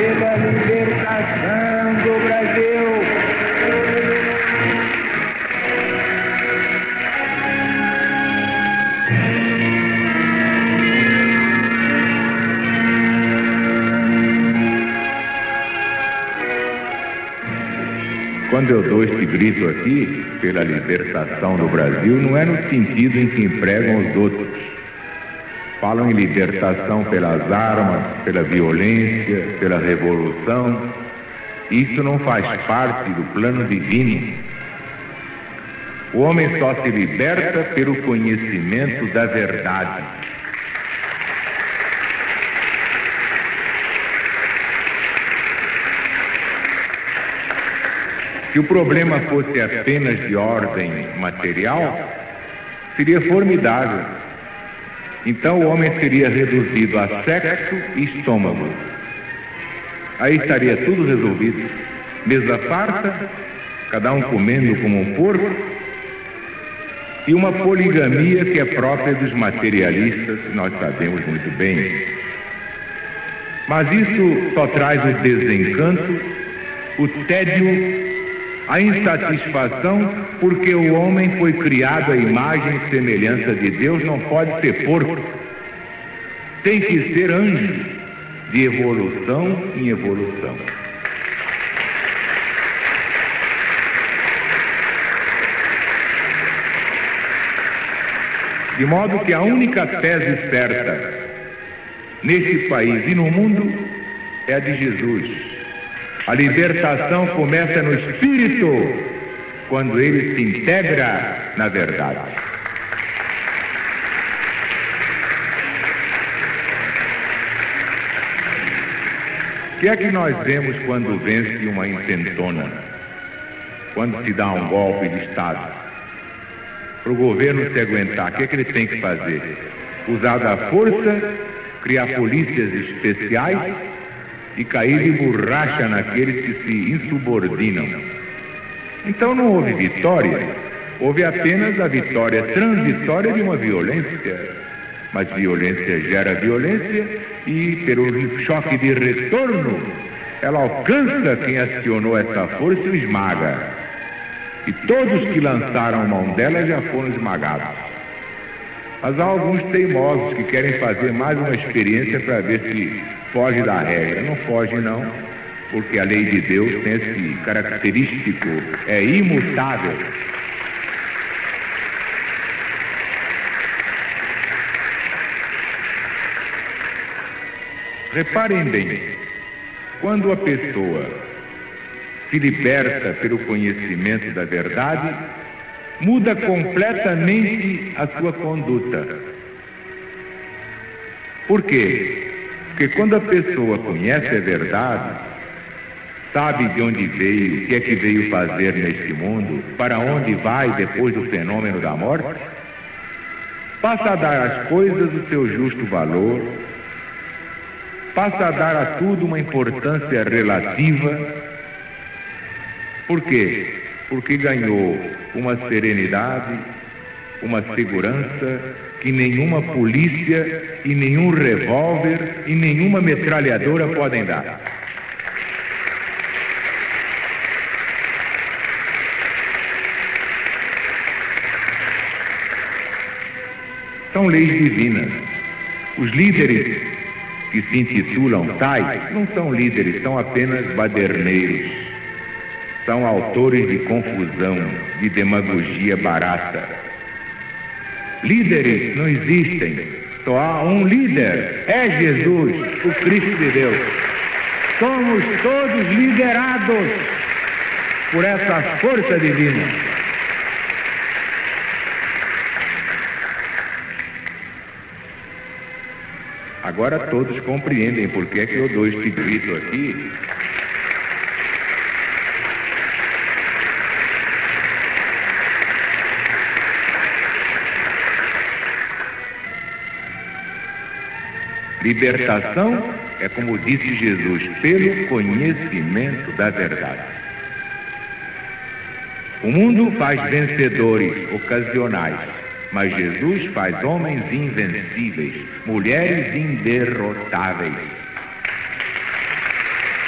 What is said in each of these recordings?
pela libertação do Brasil. Quando eu dou este grito aqui, pela libertação do Brasil, não é no sentido em que empregam os outros. Falam em libertação pelas armas, pela violência, pela revolução. Isso não faz parte do plano divino. O homem só se liberta pelo conhecimento da verdade. Se o problema fosse apenas de ordem material, seria formidável. Então o homem seria reduzido a sexo e estômago. Aí estaria tudo resolvido. Mesa farta, cada um comendo como um porco, e uma poligamia que é própria dos materialistas, nós sabemos muito bem. Mas isso só traz o desencanto, o tédio, a insatisfação, porque o homem foi criado à imagem e semelhança de Deus, não pode ser porco. Tem que ser anjo, de evolução em evolução. De modo que a única tese certa neste país e no mundo é a de Jesus. A libertação começa no espírito, quando ele se integra na verdade. O que é que nós vemos quando vence uma intentona? Quando se dá um golpe de Estado? Para o governo se aguentar, o que é que ele tem que fazer? Usar da força, criar polícias especiais e cair de borracha naqueles que se insubordinam. Então não houve vitória, houve apenas a vitória transitória de uma violência. Mas violência gera violência e, pelo choque de retorno, ela alcança quem acionou essa força e o esmaga. E todos que lançaram mão dela já foram esmagados. Mas há alguns teimosos que querem fazer mais uma experiência para ver se foge da regra. Não foge não, porque a lei de Deus tem esse característico, é imutável. Reparem bem, quando a pessoa se liberta pelo conhecimento da verdade, muda completamente a sua conduta. Por quê? Porque quando a pessoa conhece a verdade, sabe de onde veio, o que é que veio fazer neste mundo, para onde vai depois do fenômeno da morte, passa a dar às coisas o seu justo valor, passa a dar a tudo uma importância relativa. Por quê? Porque ganhou uma serenidade, uma segurança que nenhuma polícia e nenhum revólver e nenhuma metralhadora podem dar. São leis divinas. Os líderes que se intitulam tais não são líderes, são apenas baderneiros. São autores de confusão, de demagogia barata. Líderes não existem, só há um líder, é Jesus, o Cristo de Deus. Somos todos liderados por essa força divina. Agora todos compreendem por que é que eu dou este grito aqui. Libertação é, como disse Jesus, pelo conhecimento da verdade. O mundo faz vencedores ocasionais, mas Jesus faz homens invencíveis, mulheres inderrotáveis.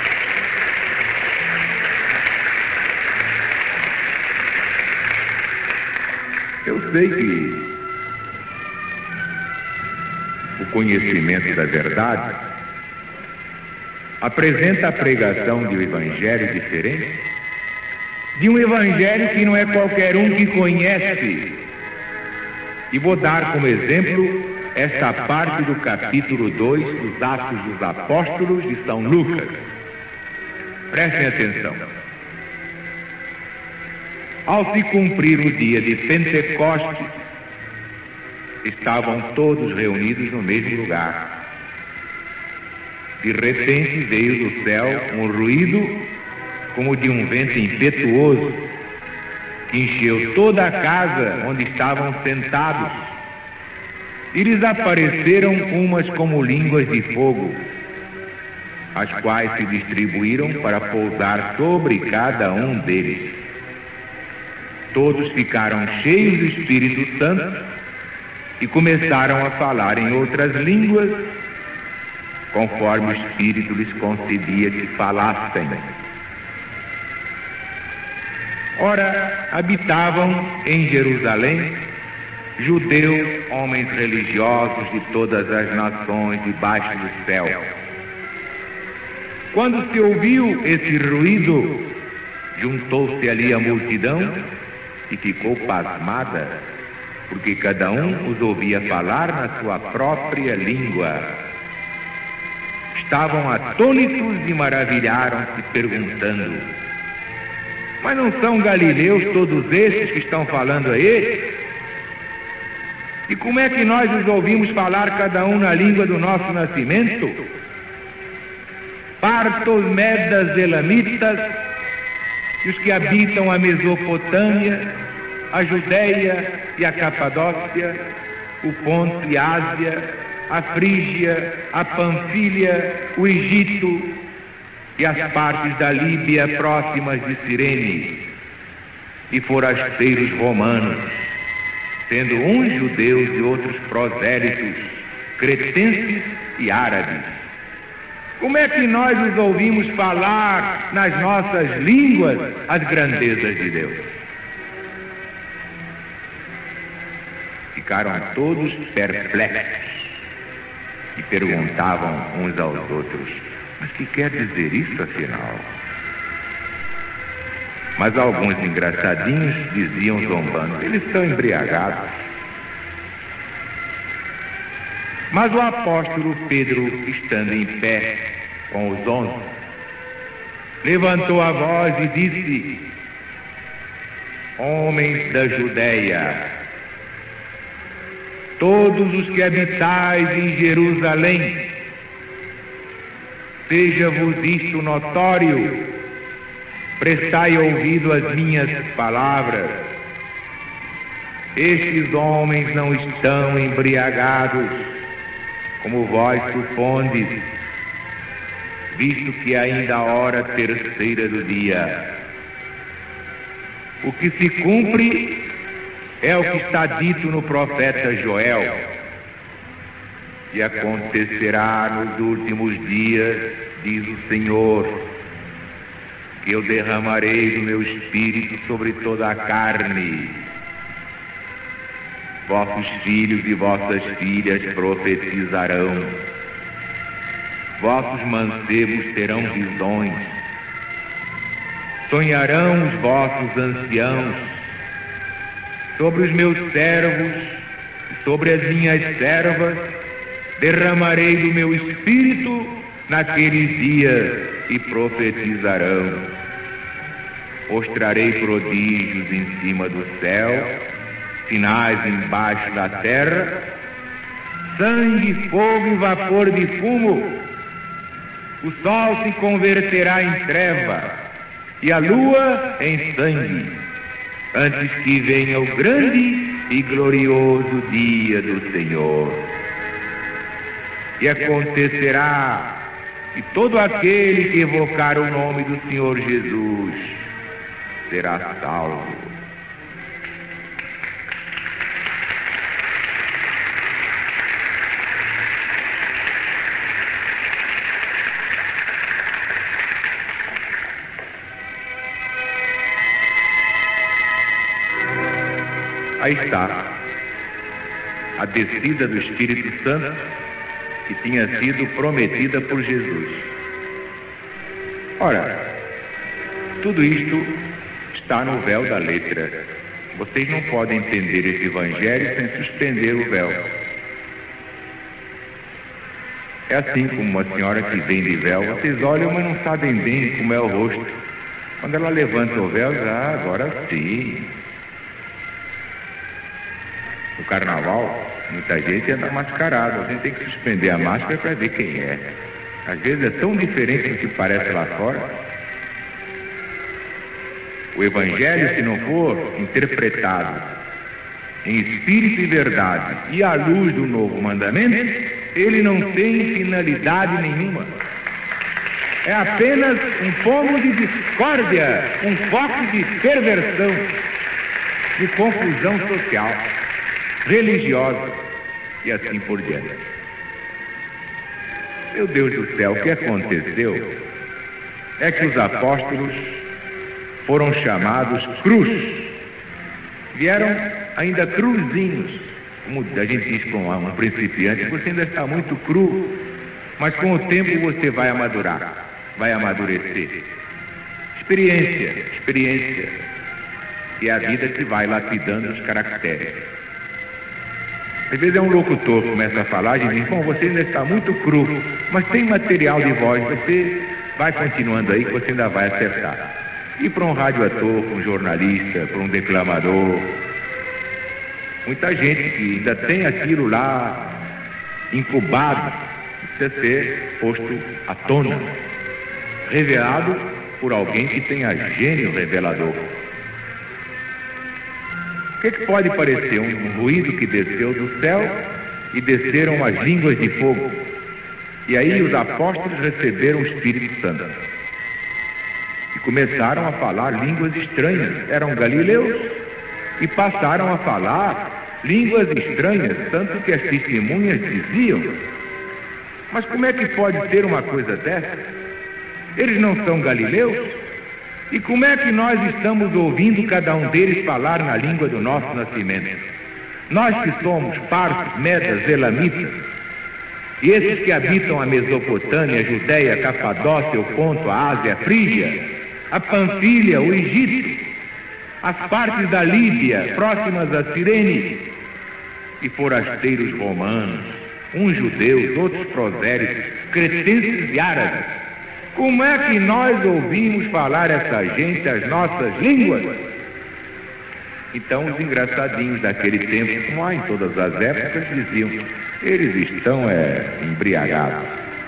Eu sei que o conhecimento da verdade apresenta a pregação de um evangelho diferente, de um evangelho que não é qualquer um que conhece. E vou dar como exemplo esta parte do capítulo 2 dos Atos dos Apóstolos de São Lucas. Prestem atenção. Ao se cumprir o dia de Pentecostes, estavam todos reunidos no mesmo lugar. De repente veio do céu um ruído como de um vento impetuoso, que encheu toda a casa onde estavam sentados. E lhes apareceram umas como línguas de fogo, as quais se distribuíram para pousar sobre cada um deles. Todos ficaram cheios do Espírito Santo e começaram a falar em outras línguas, conforme o Espírito lhes concedia que falassem. Ora, habitavam em Jerusalém judeus, homens religiosos de todas as nações debaixo do céu. Quando se ouviu esse ruído, juntou-se ali a multidão e ficou pasmada, porque cada um os ouvia falar na sua própria língua. Estavam atônitos e maravilharam-se, perguntando: mas não são galileus todos esses que estão falando aí? E como é que nós os ouvimos falar cada um na língua do nosso nascimento? Partos, medas, elamitas, e os que habitam a Mesopotâmia, a Judéia e a Capadócia, o Ponto e a Ásia, a Frígia, a Panfilha, o Egito e as partes da Líbia próximas de Cirene, e forasteiros romanos, sendo uns judeus e outros prosélitos, cretenses e árabes. Como é que nós os ouvimos falar nas nossas línguas as grandezas de Deus? Ficaram todos perplexos e perguntavam uns aos outros: mas que quer dizer isso afinal? Mas alguns engraçadinhos diziam zombando: eles estão embriagados. Mas o apóstolo Pedro, estando em pé com os 11, levantou a voz e disse: homens da Judéia, todos os que habitais em Jerusalém, seja-vos isto notório, prestai ouvido às minhas palavras. Estes homens não estão embriagados, como vós supondes, visto que ainda a hora terceira do dia. O que se cumpre é o que está dito no profeta Joel: e acontecerá nos últimos dias, diz o Senhor, que eu derramarei do meu espírito sobre toda a carne. Vossos filhos e vossas filhas profetizarão, vossos mancebos terão visões, sonharão os vossos anciãos. Sobre os meus servos e sobre as minhas servas derramarei do meu espírito naqueles dias, e profetizarão. Mostrarei prodígios em cima do céu, sinais embaixo da terra, sangue, fogo e vapor de fumo. O sol se converterá em treva e a lua em sangue, antes que venha o grande e glorioso dia do Senhor. E acontecerá que todo aquele que evocar o nome do Senhor Jesus será salvo. aí está a descida do Espírito Santo que tinha sido prometida por Jesus. Ora, tudo isto está no véu da letra. Vocês não podem entender esse evangelho sem suspender o véu. É assim como uma senhora que vem de véu, vocês olham, mas não sabem bem como é o rosto. Quando ela levanta o véu, agora sim. No carnaval, muita gente anda mascarado. A gente tem que suspender a máscara para ver quem é. Às vezes é tão diferente do que parece lá fora. O Evangelho, se não for interpretado em espírito e verdade e à luz do novo mandamento, ele não tem finalidade nenhuma. É apenas um pomo de discórdia, um foco de perversão, de confusão social, religiosa e assim por diante. Meu Deus do céu, o que aconteceu é que os apóstolos foram chamados cruz. Vieram ainda cruzinhos, como a gente diz para um principiante, você ainda está muito cru, mas com o tempo você vai amadurar, vai amadurecer. Experiência, que é a vida que vai lapidando os caracteres. Às vezes é um locutor que começa a falar e diz, bom, você ainda está muito cru, mas tem material de voz, você vai continuando aí que você ainda vai acertar. E para um radioator, para um jornalista, para um declamador, muita gente que ainda tem aquilo lá incubado, precisa ser posto à tona, revelado por alguém que tenha gênio revelador. O que pode parecer? Um ruído que desceu do céu e desceram as línguas de fogo. E aí os apóstolos receberam o Espírito Santo. E começaram a falar línguas estranhas. Eram galileus e passaram a falar línguas estranhas, tanto que as testemunhas diziam, mas como é que pode ter uma coisa dessa? Eles não são galileus? E como é que nós estamos ouvindo cada um deles falar na língua do nosso nascimento? Nós que somos partos, medas, elamitas, e esses que habitam a Mesopotâmia, a Judéia, a Capadócia, o Ponto, a Ásia, a Frígia, a Panfilha, o Egito, as partes da Líbia, próximas a Cirene, e forasteiros romanos, uns judeus, outros prosélitos, cretenses e árabes. Como é que nós ouvimos falar essa gente as nossas línguas? Então os engraçadinhos daquele tempo, como há em todas as épocas, diziam, eles estão embriagados.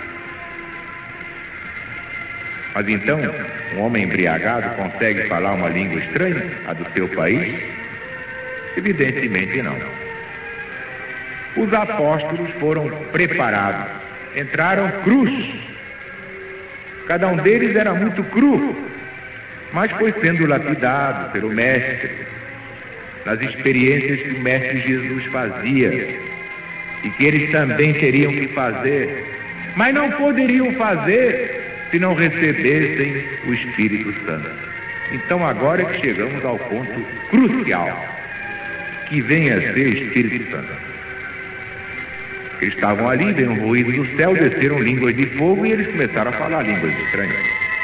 Mas então, um homem embriagado consegue falar uma língua estranha, a do seu país? Evidentemente não. Os apóstolos foram preparados, entraram crus. Cada um deles era muito cru, mas foi sendo lapidado pelo Mestre, nas experiências que o Mestre Jesus fazia, e que eles também teriam que fazer, mas não poderiam fazer se não recebessem o Espírito Santo. Então agora é que chegamos ao ponto crucial, que vem a ser Espírito Santo. Eles estavam ali, veio um ruído do céu, desceram línguas de fogo e eles começaram a falar línguas estranhas.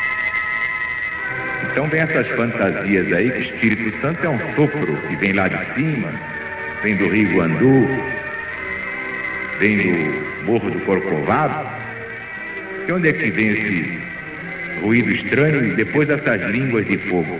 Então vem essas fantasias aí, que o Espírito Santo é um sopro que vem lá de cima, vem do Rio Guandu, vem do Morro do Corcovado. De onde é que vem esse ruído estranho e depois essas línguas de fogo?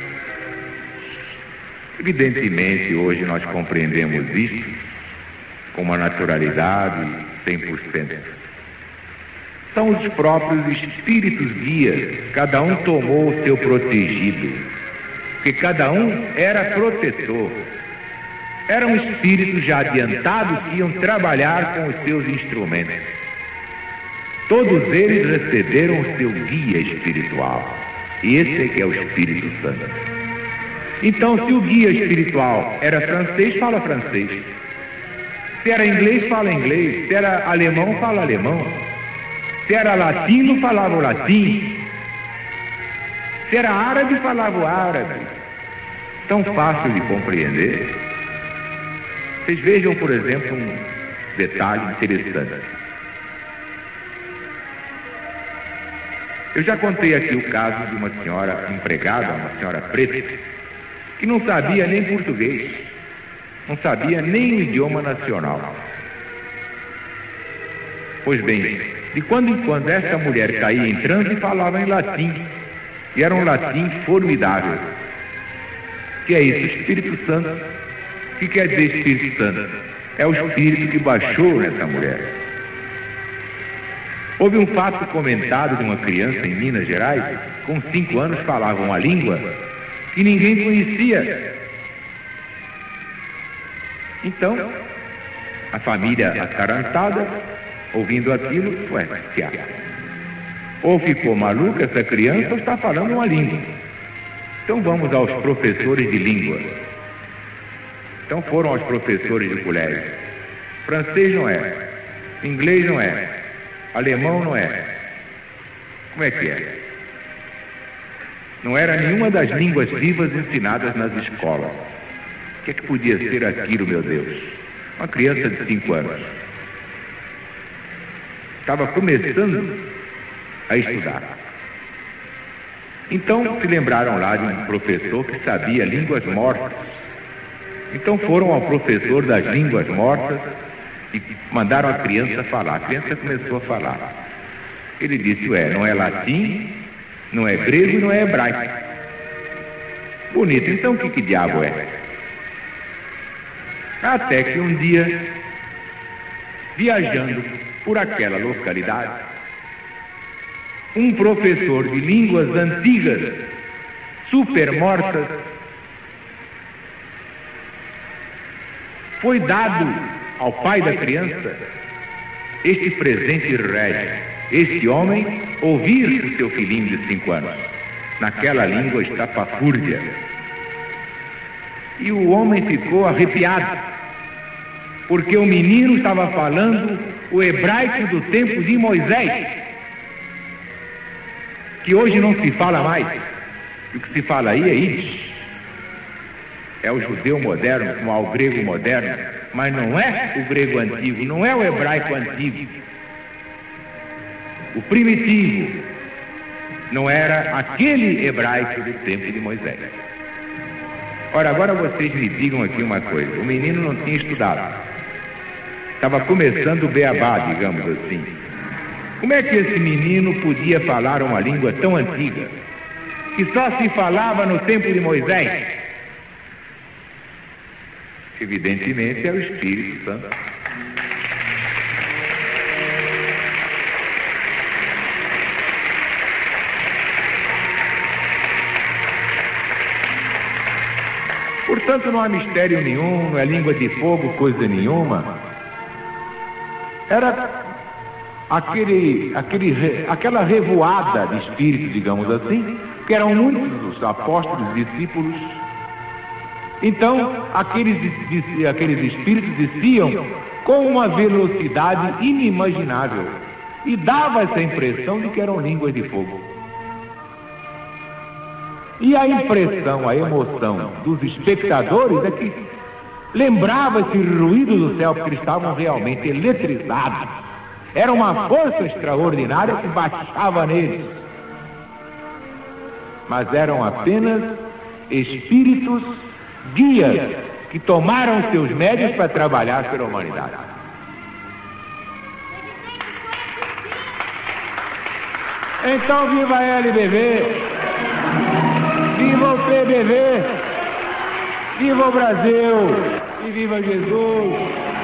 Evidentemente, hoje nós compreendemos isso com uma naturalidade 100%. São os próprios espíritos guias, cada um tomou o seu protegido, porque cada um era protetor. Eram espíritos já adiantados que iam trabalhar com os seus instrumentos. Todos eles receberam o seu guia espiritual, e esse é que é o Espírito Santo. Então, se o guia espiritual era francês, fala francês. Se era inglês, fala inglês. Se era alemão, fala alemão. Se era latino, falava o latim. Se era árabe, falava o árabe. Tão fácil de compreender. Vocês vejam, por exemplo, um detalhe interessante. Eu já contei aqui o caso de uma senhora empregada, uma senhora preta, que não sabia nem português, não sabia nem o idioma nacional. Pois bem, de quando em quando essa mulher caía em transe e falava em latim, e era um latim formidável. Que é isso? Espírito Santo. O que quer dizer Espírito Santo? É o Espírito que baixou nessa mulher. Houve um fato comentado de uma criança em Minas Gerais, com 5 anos falava uma língua que ninguém conhecia. Então, a família atarantada, ouvindo aquilo, que há? Ou ficou maluca essa criança ou está falando uma língua. Então vamos aos professores de língua. Então foram aos professores de colégio. Francês não é, inglês não é, alemão não é. Como é que é? Não era nenhuma das línguas vivas ensinadas nas escolas. O que é que podia ser aquilo, meu Deus? Uma criança de 5 anos. Estava começando a estudar. Então se lembraram lá de um professor que sabia línguas mortas. Então foram ao professor das línguas mortas e mandaram a criança falar. A criança começou a falar. Ele disse, não é latim, não é grego e não é hebraico. Bonito, então o que diabo é? Até que um dia, viajando por aquela localidade, um professor de línguas antigas, super mortas, foi dado ao pai da criança este presente régio. Este homem ouvir o seu filhinho de 5 anos, naquela língua estapafúrdia. E o homem ficou arrepiado, porque o menino estava falando o hebraico do tempo de Moisés, que hoje não se fala mais. O que se fala aí é Yiddish. É o judeu moderno, como é o grego moderno, mas não é o grego antigo, não é o hebraico antigo. O primitivo não era aquele hebraico do tempo de Moisés. Ora, agora vocês me digam aqui uma coisa. O menino não tinha estudado. Estava começando o beabá, digamos assim. Como é que esse menino podia falar uma língua tão antiga, que só se falava no tempo de Moisés? Evidentemente é o Espírito Santo. Portanto, não há mistério nenhum, não é língua de fogo, coisa nenhuma. Era aquela revoada de espíritos, digamos assim, que eram muitos os apóstolos e discípulos. Então, aqueles espíritos desciam com uma velocidade inimaginável e dava essa impressão de que eram línguas de fogo. E a impressão, a emoção dos espectadores é que lembrava esse ruído do céu, porque eles estavam realmente eletrizados. Era uma força extraordinária que baixava neles. Mas eram apenas espíritos guias que tomaram seus médios para trabalhar pela humanidade. Então, viva a LBV, viva o PBV, viva o Brasil e viva Jesus!